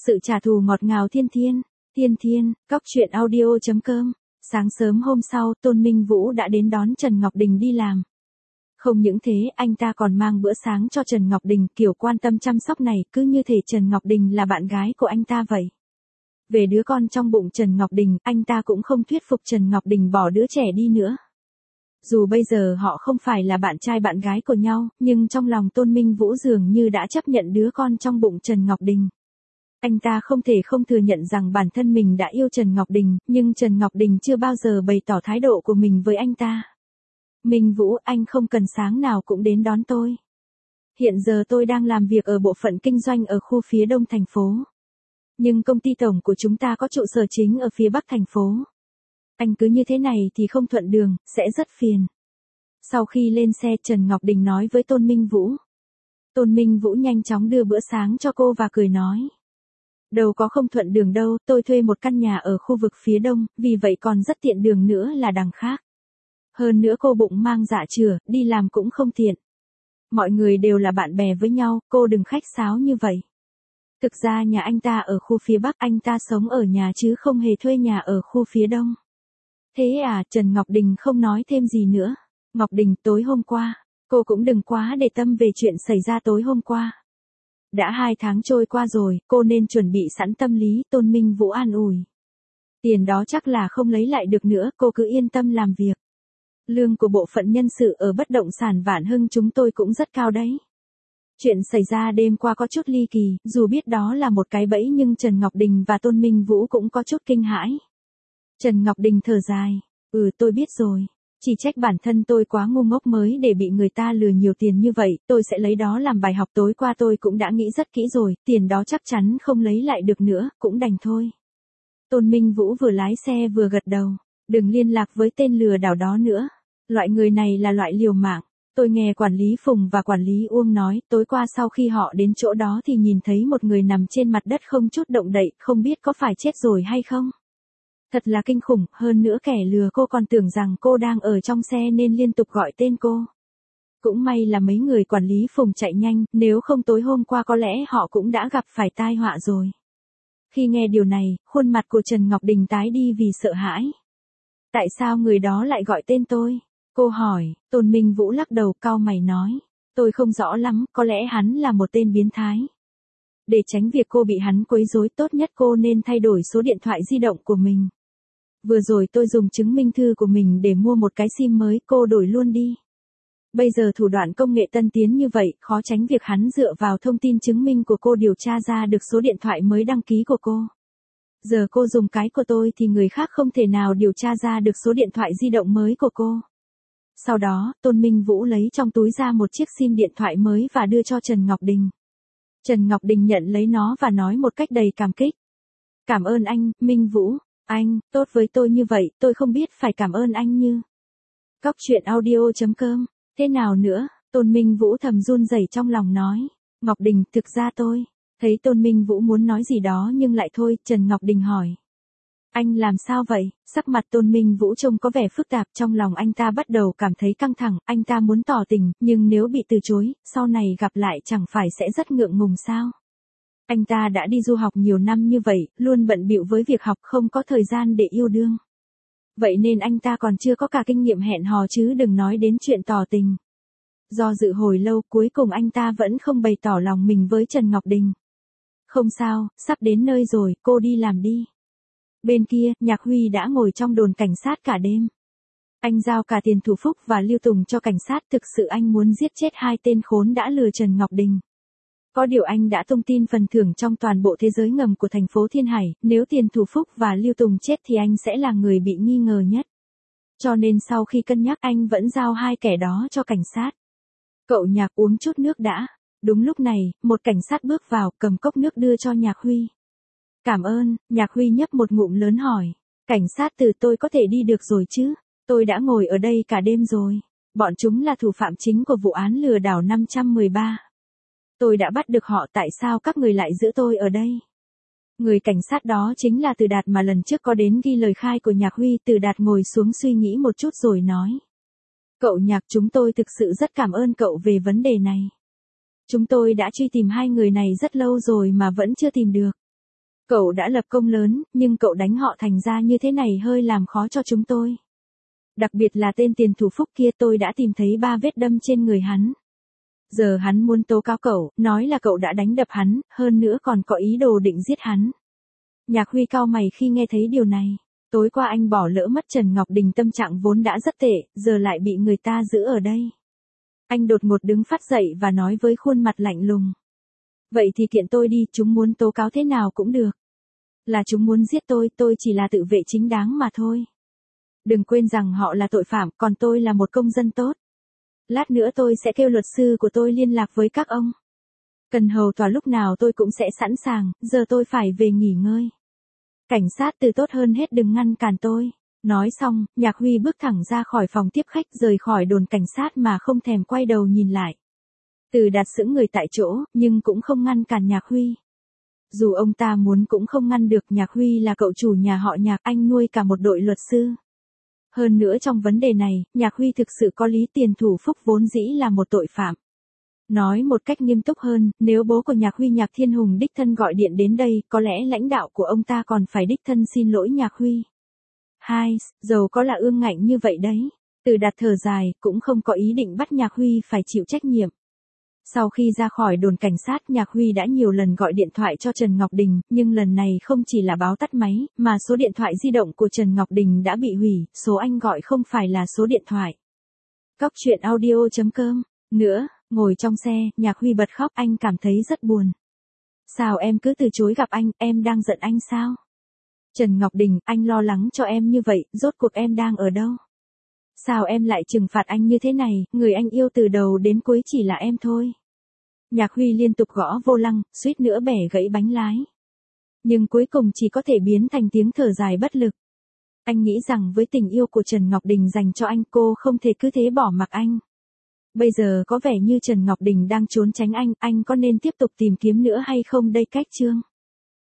Sự trả thù ngọt ngào thiên thiên. Thiên thiên, cóc truyện audio.com. Sáng sớm hôm sau, Tôn Minh Vũ đã đến đón Trần Ngọc Đình đi làm. Không những thế, anh ta còn mang bữa sáng cho Trần Ngọc Đình, kiểu quan tâm chăm sóc này, cứ như thể Trần Ngọc Đình là bạn gái của anh ta vậy. Về đứa con trong bụng Trần Ngọc Đình, anh ta cũng không thuyết phục Trần Ngọc Đình bỏ đứa trẻ đi nữa. Dù bây giờ họ không phải là bạn trai bạn gái của nhau, nhưng trong lòng Tôn Minh Vũ dường như đã chấp nhận đứa con trong bụng Trần Ngọc Đình. Anh ta không thể không thừa nhận rằng bản thân mình đã yêu Trần Ngọc Đình, nhưng Trần Ngọc Đình chưa bao giờ bày tỏ thái độ của mình với anh ta. Minh Vũ, anh không cần sáng nào cũng đến đón tôi. Hiện giờ tôi đang làm việc ở bộ phận kinh doanh ở khu phía đông thành phố. Nhưng công ty tổng của chúng ta có trụ sở chính ở phía bắc thành phố. Anh cứ như thế này thì không thuận đường, sẽ rất phiền. Sau khi lên xe, Trần Ngọc Đình nói với Tôn Minh Vũ. Tôn Minh Vũ nhanh chóng đưa bữa sáng cho cô và cười nói. Đâu có không thuận đường đâu, tôi thuê một căn nhà ở khu vực phía đông, vì vậy còn rất tiện đường nữa là đằng khác. Hơn nữa cô bụng mang dạ chửa, đi làm cũng không tiện. Mọi người đều là bạn bè với nhau, cô đừng khách sáo như vậy. Thực ra nhà anh ta ở khu phía bắc, anh ta sống ở nhà chứ không hề thuê nhà ở khu phía đông. Thế à, Trần Ngọc Đình không nói thêm gì nữa. Ngọc Đình, tối hôm qua, cô cũng đừng quá để tâm về chuyện xảy ra tối hôm qua. Đã 2 tháng trôi qua rồi, cô nên chuẩn bị sẵn tâm lý, Tôn Minh Vũ an ủi. Tiền đó chắc là không lấy lại được nữa, cô cứ yên tâm làm việc. Lương của bộ phận nhân sự ở bất động sản Vạn Hưng chúng tôi cũng rất cao đấy. Chuyện xảy ra đêm qua có chút ly kỳ, dù biết đó là một cái bẫy nhưng Trần Ngọc Đình và Tôn Minh Vũ cũng có chút kinh hãi. Trần Ngọc Đình thở dài, tôi biết rồi. Chỉ trách bản thân tôi quá ngu ngốc mới để bị người ta lừa nhiều tiền như vậy, tôi sẽ lấy đó làm bài học. Tối qua tôi cũng đã nghĩ rất kỹ rồi, tiền đó chắc chắn không lấy lại được nữa, cũng đành thôi. Tôn Minh Vũ vừa lái xe vừa gật đầu, đừng liên lạc với tên lừa đảo đó nữa. Loại người này là loại liều mạng. Tôi nghe quản lý Phùng và quản lý Uông nói, tối qua sau khi họ đến chỗ đó thì nhìn thấy một người nằm trên mặt đất không chút động đậy, không biết có phải chết rồi hay không. Thật là kinh khủng, hơn nữa kẻ lừa cô còn tưởng rằng cô đang ở trong xe nên liên tục gọi tên cô. Cũng may là mấy người quản lý Phùng chạy nhanh, nếu không tối hôm qua có lẽ họ cũng đã gặp phải tai họa rồi. Khi nghe điều này, khuôn mặt của Trần Ngọc Đình tái đi vì sợ hãi. Tại sao người đó lại gọi tên tôi? Cô hỏi. Tôn Minh Vũ lắc đầu cau mày nói. Tôi không rõ lắm, có lẽ hắn là một tên biến thái. Để tránh việc cô bị hắn quấy rối, tốt nhất cô nên thay đổi số điện thoại di động của mình. Vừa rồi tôi dùng chứng minh thư của mình để mua một cái SIM mới, cô đổi luôn đi. Bây giờ thủ đoạn công nghệ tân tiến như vậy, khó tránh việc hắn dựa vào thông tin chứng minh của cô điều tra ra được số điện thoại mới đăng ký của cô. Giờ cô dùng cái của tôi thì người khác không thể nào điều tra ra được số điện thoại di động mới của cô. Sau đó, Tôn Minh Vũ lấy trong túi ra một chiếc SIM điện thoại mới và đưa cho Trần Ngọc Đình. Trần Ngọc Đình nhận lấy nó và nói một cách đầy cảm kích. Cảm ơn anh, Minh Vũ. Anh, tốt với tôi như vậy, tôi không biết phải cảm ơn anh như. Cóc truyện audio.com. Thế nào nữa? Tôn Minh Vũ thầm run rẩy trong lòng nói. Ngọc Đình, thực ra tôi. Thấy Tôn Minh Vũ muốn nói gì đó nhưng lại thôi, Trần Ngọc Đình hỏi. Anh làm sao vậy? Sắc mặt Tôn Minh Vũ trông có vẻ phức tạp, trong lòng anh ta bắt đầu cảm thấy căng thẳng, anh ta muốn tỏ tình, nhưng nếu bị từ chối, sau này gặp lại chẳng phải sẽ rất ngượng ngùng sao? Anh ta đã đi du học nhiều năm như vậy, luôn bận bịu với việc học, không có thời gian để yêu đương. Vậy nên anh ta còn chưa có cả kinh nghiệm hẹn hò chứ đừng nói đến chuyện tỏ tình. Do dự hồi lâu, cuối cùng anh ta vẫn không bày tỏ lòng mình với Trần Ngọc Đình. Không sao, sắp đến nơi rồi, cô đi làm đi. Bên kia, Nhạc Huy đã ngồi trong đồn cảnh sát cả đêm. Anh giao cả tiền Thủ Phúc và Lưu Tùng cho cảnh sát, thực sự anh muốn giết chết 2 tên khốn đã lừa Trần Ngọc Đình. Có điều anh đã tung tin phần thưởng trong toàn bộ thế giới ngầm của thành phố Thiên Hải, nếu tiền Thủ Phúc và Lưu Tùng chết thì anh sẽ là người bị nghi ngờ nhất. Cho nên sau khi cân nhắc anh vẫn giao 2 kẻ đó cho cảnh sát. Cậu Nhạc uống chút nước đã. Đúng lúc này, một cảnh sát bước vào, cầm cốc nước đưa cho Nhạc Huy. Cảm ơn, Nhạc Huy nhấp một ngụm lớn hỏi. Cảnh sát từ tôi có thể đi được rồi chứ? Tôi đã ngồi ở đây cả đêm rồi. Bọn chúng là thủ phạm chính của vụ án lừa đảo 513. Tôi đã bắt được họ, tại sao các người lại giữ tôi ở đây? Người cảnh sát đó chính là Từ Đạt mà lần trước có đến ghi lời khai của Nhạc Huy. Từ Đạt ngồi xuống suy nghĩ một chút rồi nói. Cậu Nhạc, chúng tôi thực sự rất cảm ơn cậu về vấn đề này. Chúng tôi đã truy tìm 2 người này rất lâu rồi mà vẫn chưa tìm được. Cậu đã lập công lớn, nhưng cậu đánh họ thành ra như thế này hơi làm khó cho chúng tôi. Đặc biệt là tên tiền thủ Phúc kia, tôi đã tìm thấy 3 vết đâm trên người hắn. Giờ hắn muốn tố cáo cậu, nói là cậu đã đánh đập hắn, hơn nữa còn có ý đồ định giết hắn. Nhạc Huy cau mày khi nghe thấy điều này. Tối qua anh bỏ lỡ mất Trần Ngọc Đình, tâm trạng vốn đã rất tệ, giờ lại bị người ta giữ ở đây. Anh đột ngột đứng phát dậy và nói với khuôn mặt lạnh lùng. Vậy thì kiện tôi đi, chúng muốn tố cáo thế nào cũng được. Là chúng muốn giết tôi chỉ là tự vệ chính đáng mà thôi. Đừng quên rằng họ là tội phạm, còn tôi là một công dân tốt. Lát nữa tôi sẽ kêu luật sư của tôi liên lạc với các ông. Cần hầu tòa lúc nào tôi cũng sẽ sẵn sàng, giờ tôi phải về nghỉ ngơi. Cảnh sát từ tốt hơn hết đừng ngăn cản tôi. Nói xong, Nhạc Huy bước thẳng ra khỏi phòng tiếp khách, rời khỏi đồn cảnh sát mà không thèm quay đầu nhìn lại. Từ Đạt sững người tại chỗ, nhưng cũng không ngăn cản Nhạc Huy. Dù ông ta muốn cũng không ngăn được, Nhạc Huy là cậu chủ nhà họ Nhạc, anh nuôi cả một đội luật sư. Hơn nữa trong vấn đề này, Nhạc Huy thực sự có lý, tiền thủ Phúc vốn dĩ là một tội phạm. Nói một cách nghiêm túc hơn, nếu bố của Nhạc Huy Nhạc Thiên Hùng đích thân gọi điện đến đây, có lẽ lãnh đạo của ông ta còn phải đích thân xin lỗi Nhạc Huy. Dầu có là ương ngạnh như vậy đấy. Từ Đạt thở dài, cũng không có ý định bắt Nhạc Huy phải chịu trách nhiệm. Sau khi ra khỏi đồn cảnh sát, Nhạc Huy đã nhiều lần gọi điện thoại cho Trần Ngọc Đình, nhưng lần này không chỉ là báo tắt máy, mà số điện thoại di động của Trần Ngọc Đình đã bị hủy, số anh gọi không phải là số điện thoại. Cóc truyện audio.com. Nữa, ngồi trong xe, Nhạc Huy bật khóc, anh cảm thấy rất buồn. Sao em cứ từ chối gặp anh, em đang giận anh sao? Trần Ngọc Đình, anh lo lắng cho em như vậy, rốt cuộc em đang ở đâu? Sao em lại trừng phạt anh như thế này, người anh yêu từ đầu đến cuối chỉ là em thôi. Nhạc Huy liên tục gõ vô lăng, suýt nữa bẻ gãy bánh lái. Nhưng cuối cùng chỉ có thể biến thành tiếng thở dài bất lực. Anh nghĩ rằng với tình yêu của Trần Ngọc Đình dành cho anh, cô không thể cứ thế bỏ mặc anh. Bây giờ có vẻ như Trần Ngọc Đình đang trốn tránh anh có nên tiếp tục tìm kiếm nữa hay không đây? Cách chương